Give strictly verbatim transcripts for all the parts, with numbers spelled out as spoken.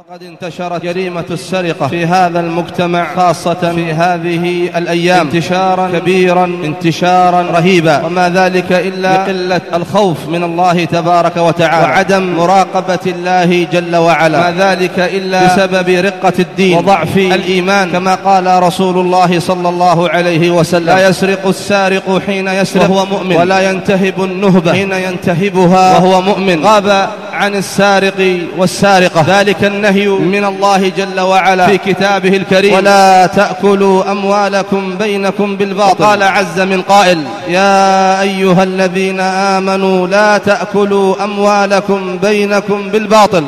فقد انتشرت جريمة السرقة في هذا المجتمع خاصة في هذه الأيام انتشارا كبيرا انتشارا رهيبا، وما ذلك إلا قلة الخوف من الله تبارك وتعالى وعدم مراقبة الله جل وعلا، ما ذلك إلا بسبب رقة الدين وضعف الإيمان، كما قال رسول الله صلى الله عليه وسلم: لا يسرق السارق حين يسرق وهو مؤمن، ولا ينتهب النهبة حين ينتهبها وهو مؤمن. غاب عن السارق والسارقة ذلك النهي من الله جل وعلا في كتابه الكريم: ولا تأكلوا أموالكم بينكم بالباطل. قال عز من قائل: يا أيها الذين آمنوا لا تأكلوا أموالكم بينكم بالباطل.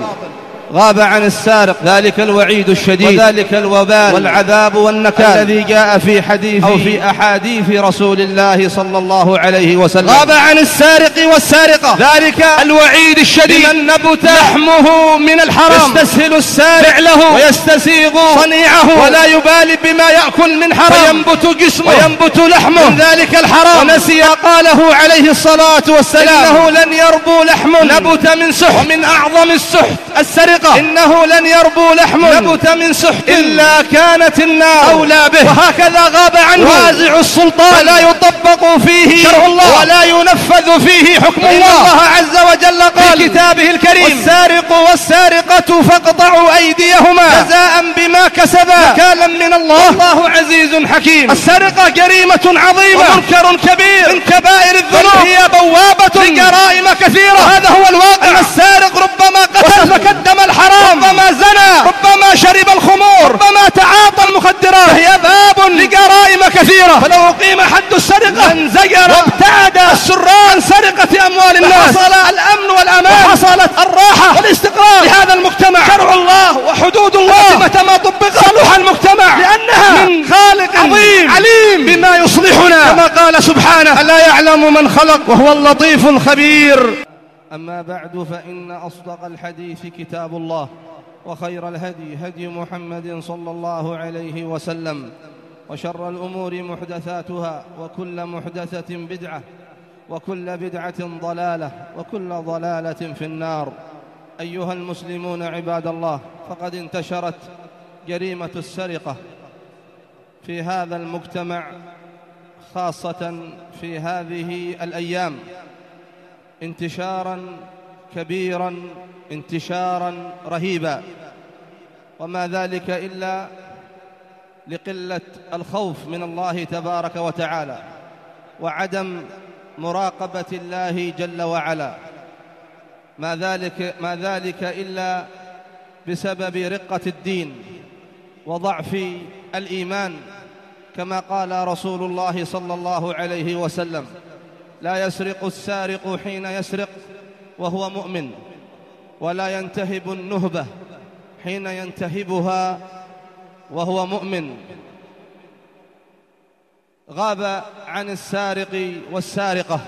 غاب عن السارق ذلك الوعيد الشديد وذلك الوبال والعذاب والنكال الذي جاء في حديث أو في أحاديث رسول الله صلى الله عليه وسلم. غاب عن السارق والسارقة ذلك الوعيد الشديد لمن نبت لحمه من الحرام، يستسهل السارع له ويستسيغ صنيعه ولا يبالي بما يأكل من حرام، وينبت جسمه وينبت لحمه من ذلك الحرام، ونسي قاله عليه الصلاة والسلام: إنه لن يربو لحم نبت من سحت. ومن أعظم السحت السرقة، إنه لن يربو لحم نبت من سحت إلا كانت النار أولى به. وهكذا غاب عنه وازع السلطان، ولا يطبق فيه شرع الله ولا ينفذ فيه حكم الله. الله عز وجل قال في كتابه الكريم: والسارق والسارقة فاقطعوا أيديهما جزاء بما كسبا نكالا من الله والله عزيز حكيم. السرقة جريمة عظيمة ومنكر كبير من كبائر الذنوب، هي بوابة لجرائم كثيرة. هذا هو الواقع. أن السارق ربما قتل وقدم الحرام، ربما زنى، ربما شرب الخمور، ربما تعاطى المخدرات، فهي باب لجرائم كثيرة. فلو أقيم حد السرقة انزجر وابتعد السراء عن سرقة أموال الناس، وحصل الأمن والأمان وحصلت الراحة والاستقرار لهذا المجتمع. شرع الله وحدود الله متى ما طبق صلح المجتمع، لأنها من خالق عظيم عليم بما يصلحنا، كما قال سبحانه: ألا يعلم من خلق وهو اللطيف الخبير. أما بعد، فإن أصدق الحديث كتاب الله، وخير الهدي هدي محمد صلى الله عليه وسلم، وشر الأمور محدثاتها، وكل محدثة بدعة، وكل بدعة ضلالة، وكل ضلالة في النار. أيها المسلمون عباد الله، فقد انتشرت جريمة السرقة في هذا المجتمع خاصة في هذه الأيام انتشارا كبيرا انتشارا رهيبا، وما ذلك إلا لقلة الخوف من الله تبارك وتعالى وعدم مراقبة الله جل وعلا، ما ذلك, ما ذلك إلا بسبب رقة الدين وضعف الإيمان، كما قال رسول الله صلى الله عليه وسلم: لا يسرق السارق حين يسرق وهو مؤمن، ولا ينتهب النهبة حين ينتهبها وهو مؤمن. غاب عن السارق والسارقة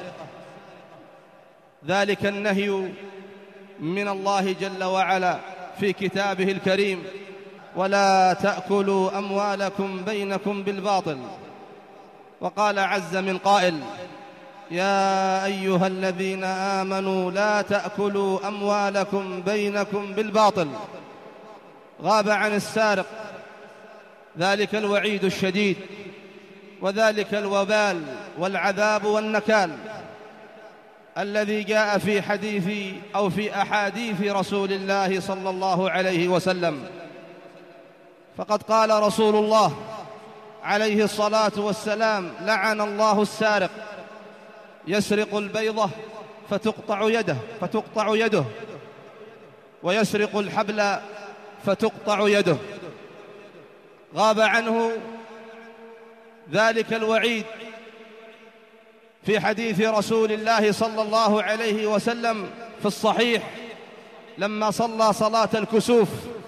ذلك النهي من الله جل وعلا في كتابه الكريم: ولا تأكلوا أموالكم بينكم بالباطل. وقال عز من قائل: يا أيها الذين آمنوا لا تأكلوا أموالكم بينكم بالباطل. غاب عن السارق ذلك الوعيد الشديد وذلك الوبال والعذاب والنكال الذي جاء في حديث أو في أحاديث رسول الله صلى الله عليه وسلم. فقد قال رسول الله عليه الصلاة والسلام: لعن الله السارق، يسرق البيضة فتقطع يده فتقطع يده ويسرق الحبل فتقطع يده. غاب عنه ذلك الوعيد في حديث رسول الله صلى الله عليه وسلم في الصحيح لما صلى صلاة الكسوف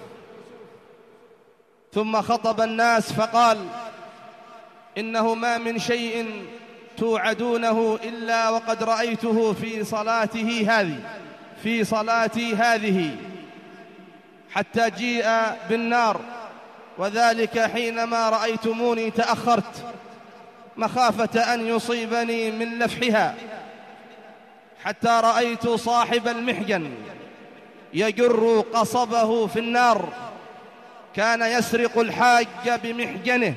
ثم خطب الناس فقال: إنه ما من شيء توعدونه إلا وقد رأيته في صلاته هذه في صلاتي هذه حتى جيء بالنار، وذلك حينما رأيتموني تأخرت مخافة أن يصيبني من لفحها، حتى رأيت صاحب المحجن يجر قصبه في النار. كان يسرق الحاج بمحجنه،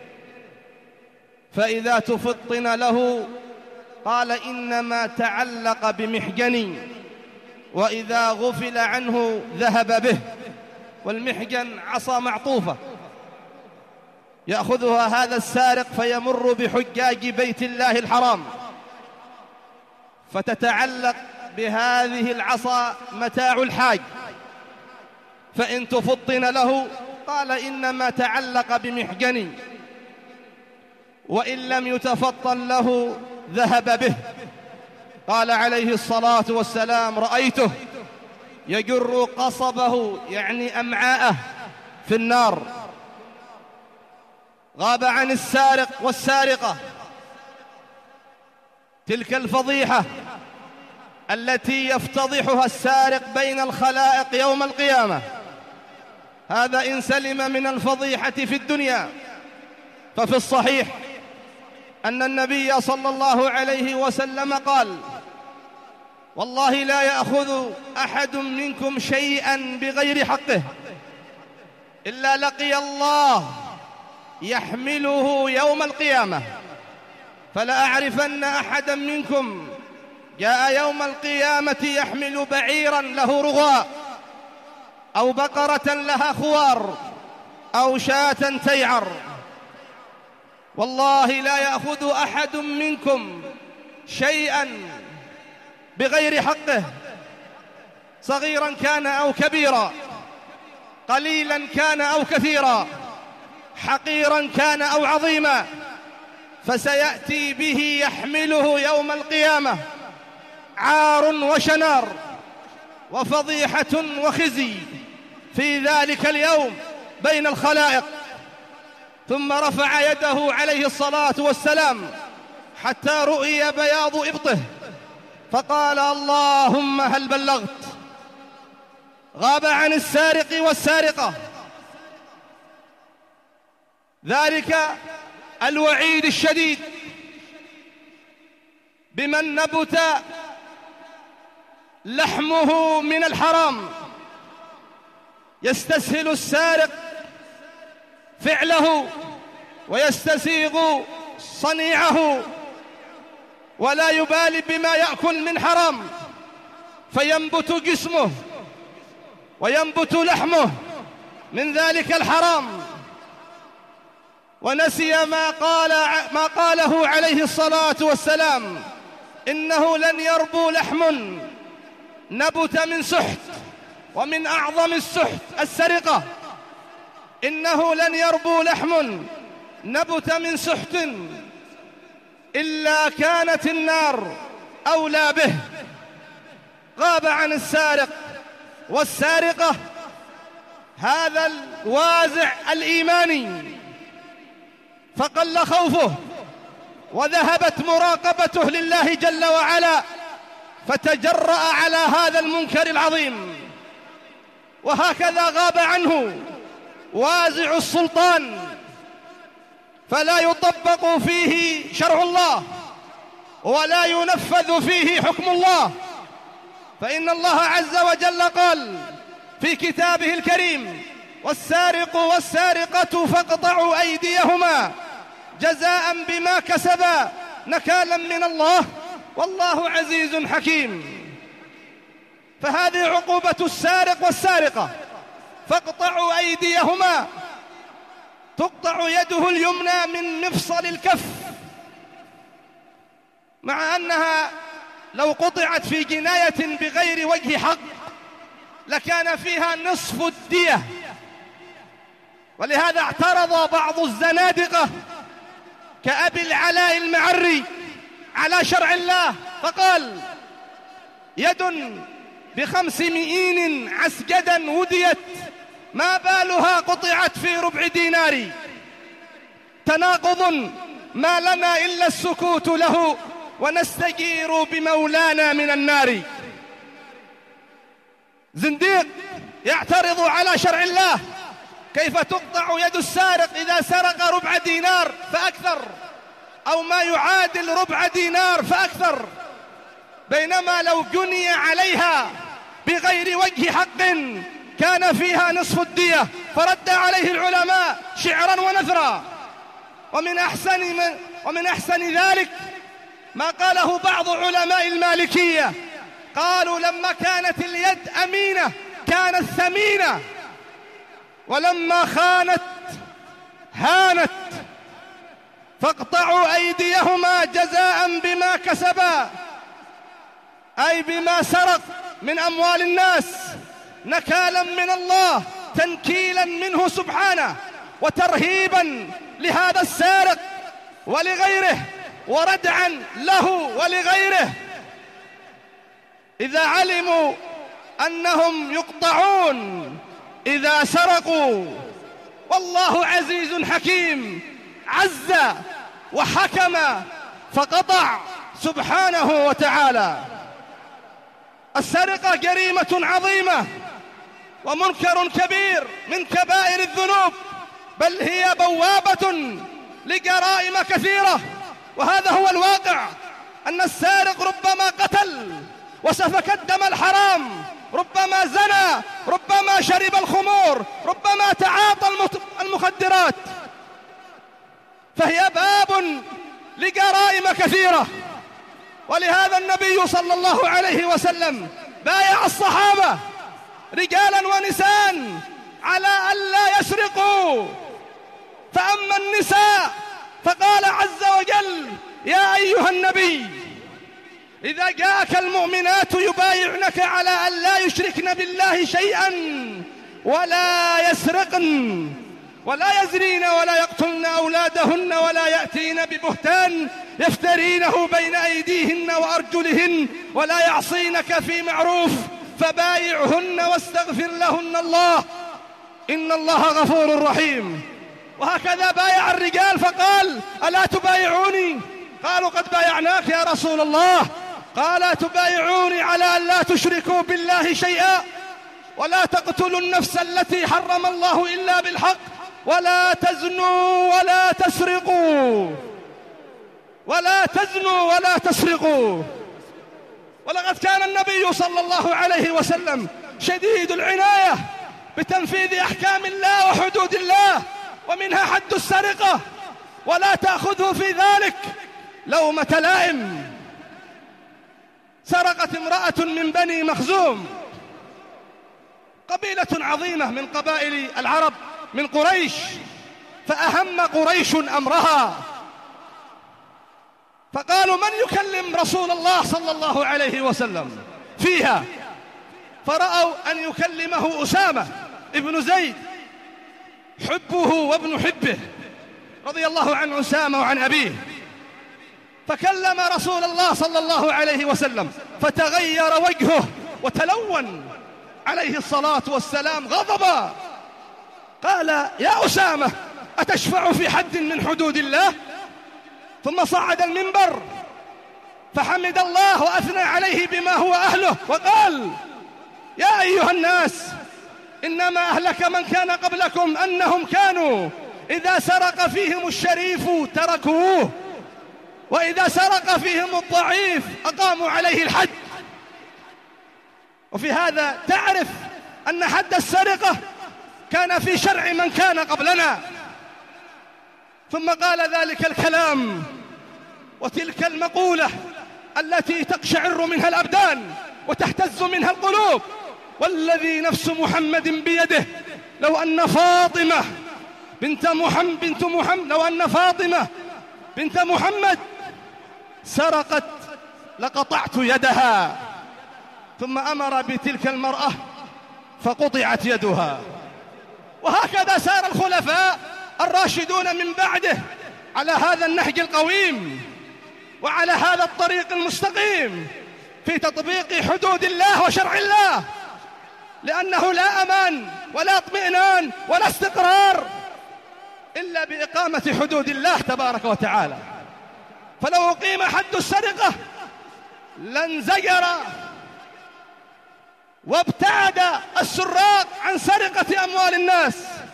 فإذا تفطن له قال إنما تعلق بمحجني، وإذا غفل عنه ذهب به. والمحجن عصا معطوفة يأخذها هذا السارق فيمر بحجاج بيت الله الحرام، فتتعلق بهذه العصا متاع الحاج، فإن تفطن له قال إنما تعلق بمحجني، وإن لم يتفطن له ذهب به. قال عليه الصلاة والسلام: رأيته يجر قصبه يعني أمعاءه في النار. غاب عن السارق والسارقة تلك الفضيحة التي يفتضحها السارق بين الخلائق يوم القيامة. هذا إن سلم من الفضيحة في الدنيا. ففي الصحيح أن النبي صلى الله عليه وسلم قال: والله لا يأخذ أحد منكم شيئا بغير حقه إلا لقي الله يحمله يوم القيامة، فلا أعرفن أحدا منكم جاء يوم القيامة يحمل بعيرا له رغاء، أو بقرة لها خوار، أو شاة تيعر. والله لا يأخذ أحد منكم شيئا بغير حقه، صغيرا كان أو كبيرا، قليلا كان أو كثيرا، حقيرا كان أو عظيما، فسيأتي به يحمله يوم القيامة عار وشنار وفضيحة وخزي في ذلك اليوم بين الخلائق. ثم رفع يده عليه الصلاة والسلام حتى رؤي بياض إبطه، فقال: اللهم هل بلغت؟ غاب عن السارق والسارقة ذلك الوعيد الشديد بمن نبت لحمه من الحرام. يستسهل السارق فعله ويستسيغ صنيعه ولا يبالي بما يأكل من حرام، فينبت جسمه وينبت لحمه من ذلك الحرام، ونسي ما قال ما قاله عليه الصلاة والسلام: إنه لن يربو لحم نبت من سحت، ومن أعظم السحت السرقة. إنه لن يربو لحم نبت من سحت إلا كانت النار أولى به. غاب عن السارق والسارقة هذا الوازع الإيماني، فقل خوفه وذهبت مراقبته لله جل وعلا، فتجرأ على هذا المنكر العظيم. وهكذا غاب عنه وازع السلطان، فلا يطبق فيه شرع الله ولا ينفذ فيه حكم الله. فإن الله عز وجل قال في كتابه الكريم: والسارق والسارقة فاقطعوا أيديهما جزاء بما كسبا نكالا من الله والله عزيز حكيم. فهذه عقوبة السارق والسارقة، فاقطعوا أيديهما. تقطع يده اليمنى من مفصل الكف، مع أنها لو قطعت في جناية بغير وجه حق لكان فيها نصف الدية. ولهذا اعترض بعض الزنادقة كأبي العلاء المعري على شرع الله فقال: يد بخمس مئين عسجدا وديت ما بالها قطعت في ربع دينار، تناقض ما لنا إلا السكوت له ونستجير بمولانا من النار. زنديق يعترض على شرع الله: كيف تقطع يد السارق إذا سرق ربع دينار فأكثر، أو ما يعادل ربع دينار فأكثر، بينما لو جني عليها بغير وجه حق كان فيها نصف الدية، فرد عليه العلماء شعرا ونثرا. ومن أحسن, من ومن أحسن ذلك ما قاله بعض علماء المالكية، قالوا لما كانت اليد أمينة كانت ثمينة، ولما خانت هانت، فاقطعوا أيديهما جزاء بما كسبا، أي بما سرق من أموال الناس، نكالا من الله، تنكيلا منه سبحانه، وترهيبا لهذا السارق ولغيره، وردعا له ولغيره إذا علموا أنهم يقطعون إذا سرقوا. والله عزيز حكيم، عز وحكم فقطع سبحانه وتعالى. السرقة جريمة عظيمة ومنكر كبير من كبائر الذنوب، بل هي بوابة لجرائم كثيرة. وهذا هو الواقع، أن السارق ربما قتل وسفك الدم الحرام، ربما زنى، ربما شرب الخمور، ربما تعاطى المخدرات، فهي باب لجرائم كثيرة. ولهذا النبي صلى الله عليه وسلم بايع الصحابة رجالا ونساء على ألا يسرقوا. فأما النساء فقال عز وجل: يا أيها النبي إذا جاءك المؤمنات يبايعنك على ألا يشركن بالله شيئا ولا يسرقن ولا يزنين ولا يقتلن أولادهن ولا يأتين ببهتان يفترينه بين أيديهن وأرجلهن ولا يعصينك في معروف فبايعهن واستغفر لهن الله إن الله غفور رحيم. وهكذا بايع الرجال فقال: ألا تبايعوني؟ قالوا: قد بايعناك يا رسول الله. قال: تبايعوني على أن لا تشركوا بالله شيئا ولا تقتلوا النفس التي حرم الله إلا بالحق ولا تزنوا ولا تسرقوا ولا تزنوا ولا تسرقوا. ولقد كان النبي صلى الله عليه وسلم شديد العناية بتنفيذ أحكام الله وحدود الله، ومنها حد السرقة، ولا تأخذه في ذلك لومة لائم. سرقت امرأة من بني مخزوم، قبيلة عظيمة من قبائل العرب من قريش، فأهم قريش أمرها، فقالوا: من يكلم رسول الله صلى الله عليه وسلم فيها؟ فرأوا أن يكلمه أسامة ابن زيد حبه وابن حبه رضي الله عن أسامة وعن أبيه، فكلم رسول الله صلى الله عليه وسلم فتغير وجهه وتلون عليه الصلاة والسلام غضبا. قال: يا أسامة أتشفع في حد من حدود الله؟ ثم صعد المنبر فحمد الله وأثنى عليه بما هو أهله، وقال: يا أيها الناس إنما أهلك من كان قبلكم أنهم كانوا إذا سرق فيهم الشريف تركوه وإذا سرق فيهم الضعيف أقاموا عليه الحد. وفي هذا تعرف أن حد السرقة كان في شرع من كان قبلنا. ثم قال ذلك الكلام وتلك المقولة التي تقشعر منها الأبدان وتهتز منها القلوب: والذي نفس محمد بيده لو أن فاطمة بنت محمد بنت محمد لو أن فاطمة بنت محمد سرقت لقطعت يدها. ثم أمر بتلك المرأة فقطعت يدها. وهكذا سار الخلفاء الراشدون من بعده على هذا النهج القويم وعلى هذا الطريق المستقيم في تطبيق حدود الله وشرع الله، لأنه لا أمان ولا اطمئنان ولا استقرار إلا بإقامة حدود الله تبارك وتعالى. فلو أقيم حد السرقة لانزجر وابتعد السراق عن سرقة أموال الناس،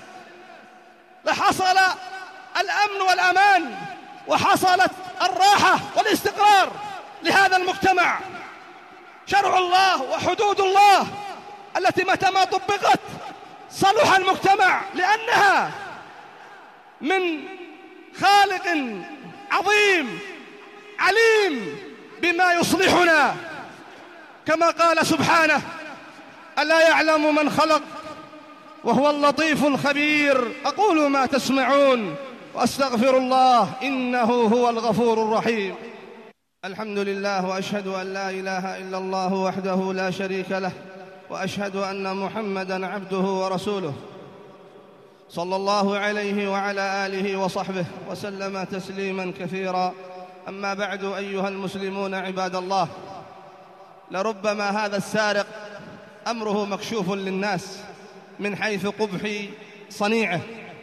لحصل الأمن والأمان وحصلت الراحة والاستقرار لهذا المجتمع. شرع الله وحدود الله التي متى ما طبقت صلح المجتمع، لأنها من خالق عظيم عليم بما يصلحنا، كما قال سبحانه: ألا يعلم من خلق وهو اللطيف الخبير. أقول ما تسمعون وأستغفر الله إنه هو الغفور الرحيم. الحمد لله، وأشهد أن لا إله إلا الله وحده لا شريك له، وأشهد أن محمدًا عبده ورسوله، صلى الله عليه وعلى آله وصحبه وسلم تسليمًا كثيرا. أما بعد، أيها المسلمون عباد الله، لربما هذا السارق أمره مكشوف للناس من حيث قبح صنيعه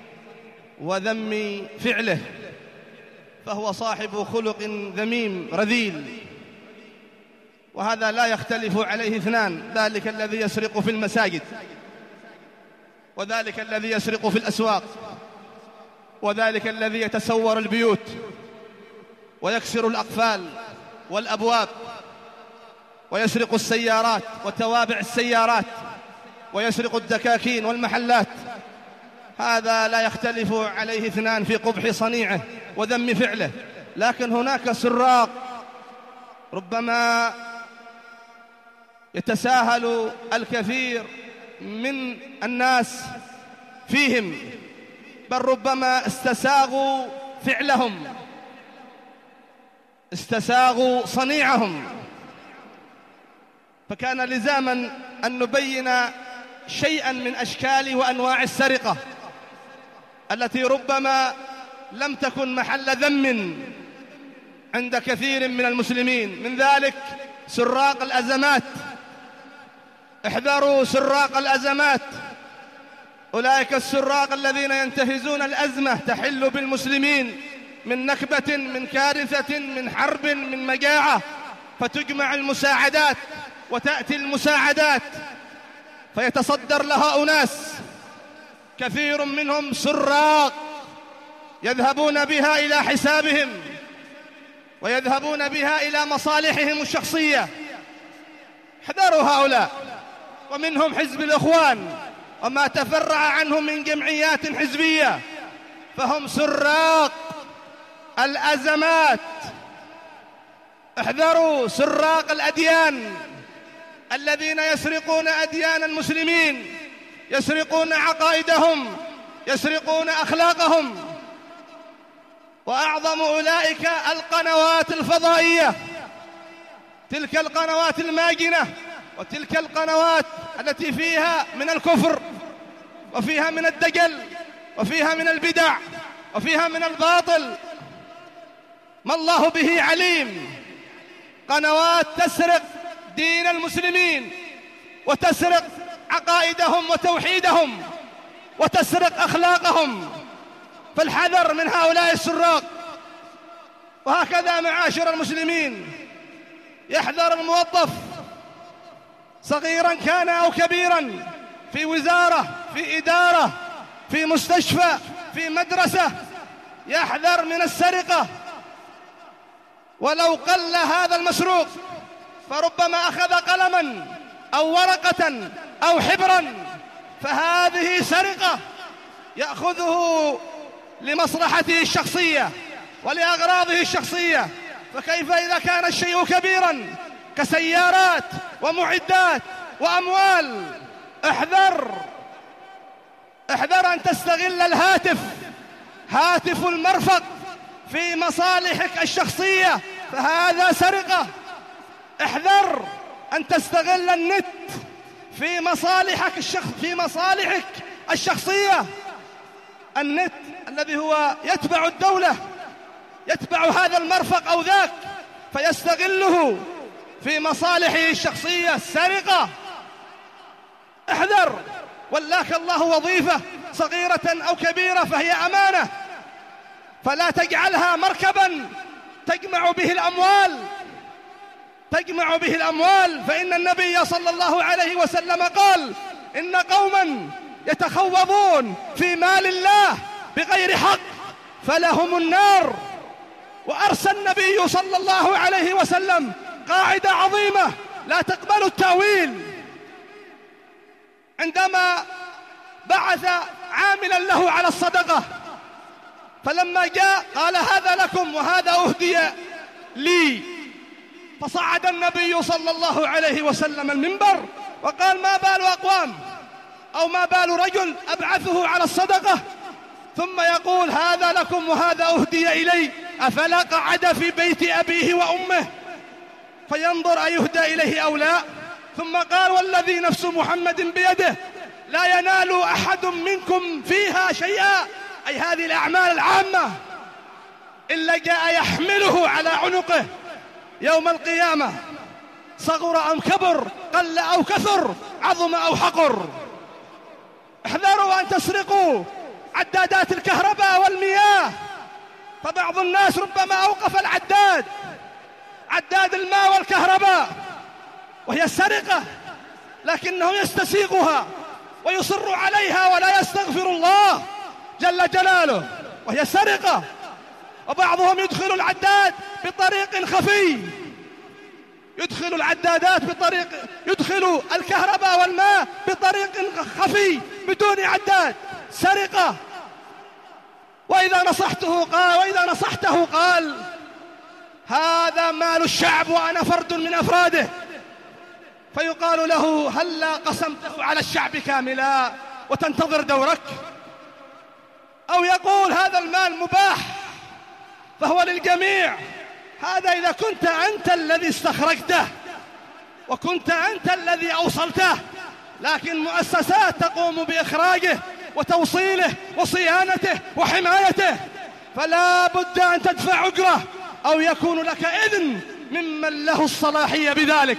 وذم فعله، فهو صاحب خلق ذميم رذيل، وهذا لا يختلف عليه اثنان: ذلك الذي يسرق في المساجد، وذلك الذي يسرق في الأسواق، وذلك الذي يتسور البيوت ويكسر الأقفال والأبواب ويسرق السيارات وتوابع السيارات ويسرق الدكاكين والمحلات. هذا لا يختلف عليه اثنان في قبح صنيعه وذم فعله. لكن هناك سراق ربما يتساهل الكثير من الناس فيهم، بل ربما استساغوا فعلهم، استساغوا صنيعهم، فكان لزاما أن نبين شيئا من أشكال وأنواع السرقة التي ربما لم تكن محل ذم عند كثير من المسلمين. من ذلك سراق الأزمات. احذروا سراق الأزمات، أولئك السراق الذين ينتهزون الأزمة تحل بالمسلمين من نكبة، من كارثة، من حرب، من مجاعة، فتجمع المساعدات وتأتي المساعدات فيتصدر لها أناس كثير منهم سراق يذهبون بها إلى حسابهم ويذهبون بها إلى مصالحهم الشخصية. احذروا هؤلاء. ومنهم حزب الإخوان وما تفرع عنهم من جمعيات حزبية، فهم سراق الأزمات. احذروا سراق الأديان الذين يسرقون أديان المسلمين، يسرقون عقائدهم، يسرقون أخلاقهم. وأعظم أولئك القنوات الفضائية، تلك القنوات الماجنة، وتلك القنوات التي فيها من الكفر وفيها من الدجل وفيها من البدع وفيها من الباطل ما الله به عليم. قنوات تسرق دين المسلمين وتسرق عقائدهم وتوحيدهم وتسرق أخلاقهم، فالحذر من هؤلاء السراق. وهكذا معاشر المسلمين، يحذر الموظف صغيرا كان أو كبيرا، في وزارة، في إدارة، في مستشفى، في مدرسة، يحذر من السرقة. ولو قل هذا المسروق فربما أخذ قلما أو ورقة أو حبرا، فهذه سرقة يأخذه لمصلحته الشخصية ولأغراضه الشخصية. فكيف إذا كان الشيء كبيرا كسيارات ومعدات وأموال؟ احذر احذر أن تستغل الهاتف، هاتف المرفق، في مصالحك الشخصية، فهذا سرقة. احذر أن تستغل النت في مصالحك الشخص في مصالحك الشخصية. النت الذي هو يتبع الدولة، يتبع هذا المرفق أو ذاك، فيستغله في مصالحه الشخصية. سرقة. احذر. ولاك الله وظيفة صغيرة أو كبيرة فهي أمانة، فلا تجعلها مركبا تجمع به الأموال تجمع به الأموال فإن النبي صلى الله عليه وسلم قال: إن قوما يتخوضون في مال الله بغير حق فلهم النار. وأرسى النبي صلى الله عليه وسلم قاعدة عظيمة لا تقبلوا التأويل. عندما بعث عاملا له على الصدقة، فلما جاء قال هذا لكم وهذا أهدي لي، فصعد النبي صلى الله عليه وسلم المنبر وقال ما بال أقوام أو ما بال رجل أبعثه على الصدقة ثم يقول هذا لكم وهذا أهدي إلي، أفلا قعد في بيت أبيه وأمه فينظر أيهدى إليه أو لا؟ ثم قال والذي نفس محمد بيده لا ينال أحد منكم فيها شيئا، أي هذه الأعمال العامة، إلا جاء يحمله على عنقه يوم القيامة، صغر أم كبر، قل أو كثر، عظم أو حقر. احذروا أن تسرقوا عدادات الكهرباء والمياه، فبعض الناس ربما أوقف العداد عداد الماء والكهرباء وهي السرقة، لكنه يستسيغها ويصر عليها ولا يستغفر الله جل جلاله، وهي سرقة. وبعضهم يدخل العداد بطريق خفي، يدخل العدادات بطريق يدخل الكهرباء والماء بطريق خفي بدون عداد، سرقة. وإذا نصحته قال وإذا نصحته قال هذا مال الشعب وأنا فرد من أفراده، فيقال له هلا قسمته على الشعب كاملا وتنتظر دورك؟ أو يقول هذا المال مباح فهو للجميع، هذا إذا كنت أنت الذي استخرجته وكنت أنت الذي أوصلته، لكن مؤسسات تقوم بإخراجه وتوصيله وصيانته وحمايته، فلا بد أن تدفع أجرة أو يكون لك إذن ممن له الصلاحية بذلك.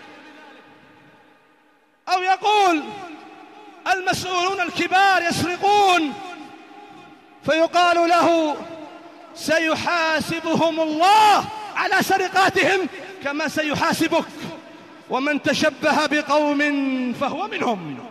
أو يقول المسؤولون الكبار يسرقون، فيقال له سيحاسبهم الله على سرقاتهم كما سيحاسبك، ومن تشبه بقوم فهو منهم.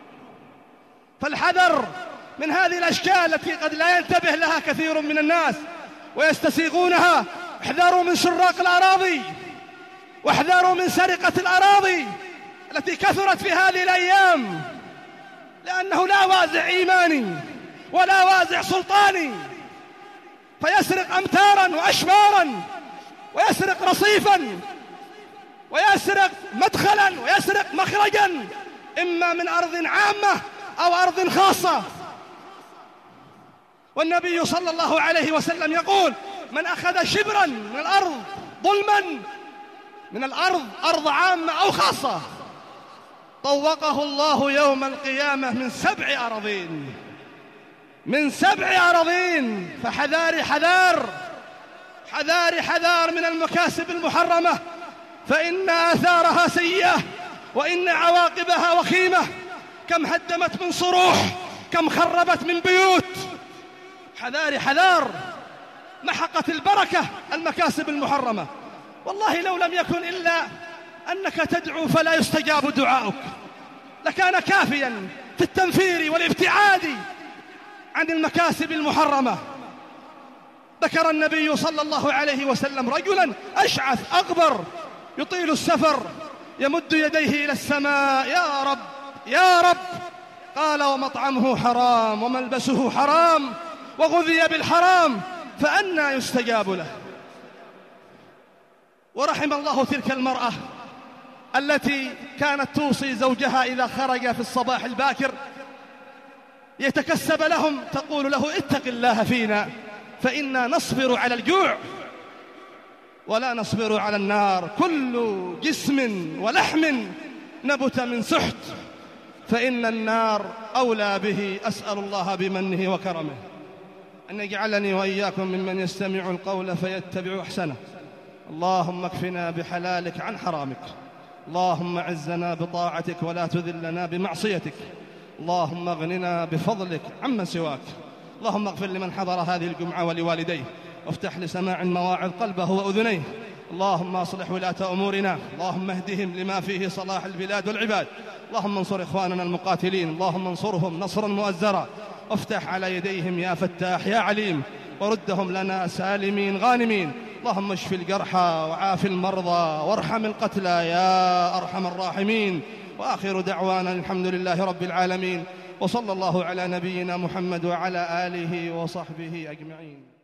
فالحذر من هذه الأشكال التي قد لا ينتبه لها كثير من الناس ويستسيغونها. احذروا من سراق الأراضي، واحذروا من سرقة الأراضي التي كثرت في هذه الأيام، لأنه لا وازع إيماني ولا وازع سلطاني، فيسرق أمتارا وأشمارا، ويسرق رصيفا، ويسرق مدخلا، ويسرق مخرجا، إما من أرض عامة أو أرض خاصة. والنبي صلى الله عليه وسلم يقول من أخذ شبرا من الأرض ظلما، من الأرض أرض عامة أو خاصة، طوقه الله يوم القيامة من سبع أراضين، من سبع أراضين. فحذاري حذار حذاري حذار من المكاسب المحرمة، فإن آثارها سيئة وإن عواقبها وخيمة. كم هدمت من صروح، كم خربت من بيوت. حذاري حذار، محقت البركة المكاسب المحرمة. والله لو لم يكن إلا أنك تدعو فلا يستجاب دعاؤك لكان كافيا في التنفير والابتعاد عن المكاسب المحرمة. ذكر النبي صلى الله عليه وسلم رجلا أشعث أغبر يطيل السفر يمد يديه إلى السماء يا رب يا رب، قال ومطعمه حرام وملبسه حرام وغذي بالحرام فأنى يستجاب له. ورحم الله تلك المرأة التي كانت توصي زوجها إذا خرج في الصباح الباكر يتكسب لهم، تقول له اتق الله فينا فإنا نصبر على الجوع ولا نصبر على النار. كل جسم ولحم نبت من سحت فإن النار أولى به. أسأل الله بمنه وكرمه أن يجعلني وإياكم ممن يستمع القول فيتبع أحسنه. اللهم اكفنا بحلالك عن حرامك، اللهم عزنا بطاعتك ولا تذلنا بمعصيتك، اللهم اغننا بفضلك عمن سواك. اللهم اغفر لمن حضر هذه الجمعة ولوالديه، وافتح لسماع المواعظ قلبه وأذنيه. اللهم اصلح ولاة أمورنا، اللهم اهدهم لما فيه صلاح البلاد والعباد. اللهم انصر إخواننا المقاتلين، اللهم انصرهم نصرا مؤزرا، وافتح على يديهم يا فتاح يا عليم، وردهم لنا سالمين غانمين. اللهم اشف الجرحى وعاف المرضى وارحم القتلى يا أرحم الراحمين. وآخر دعوانا الحمد لله رب العالمين، وصلى الله على نبينا محمد وعلى آله وصحبه أجمعين.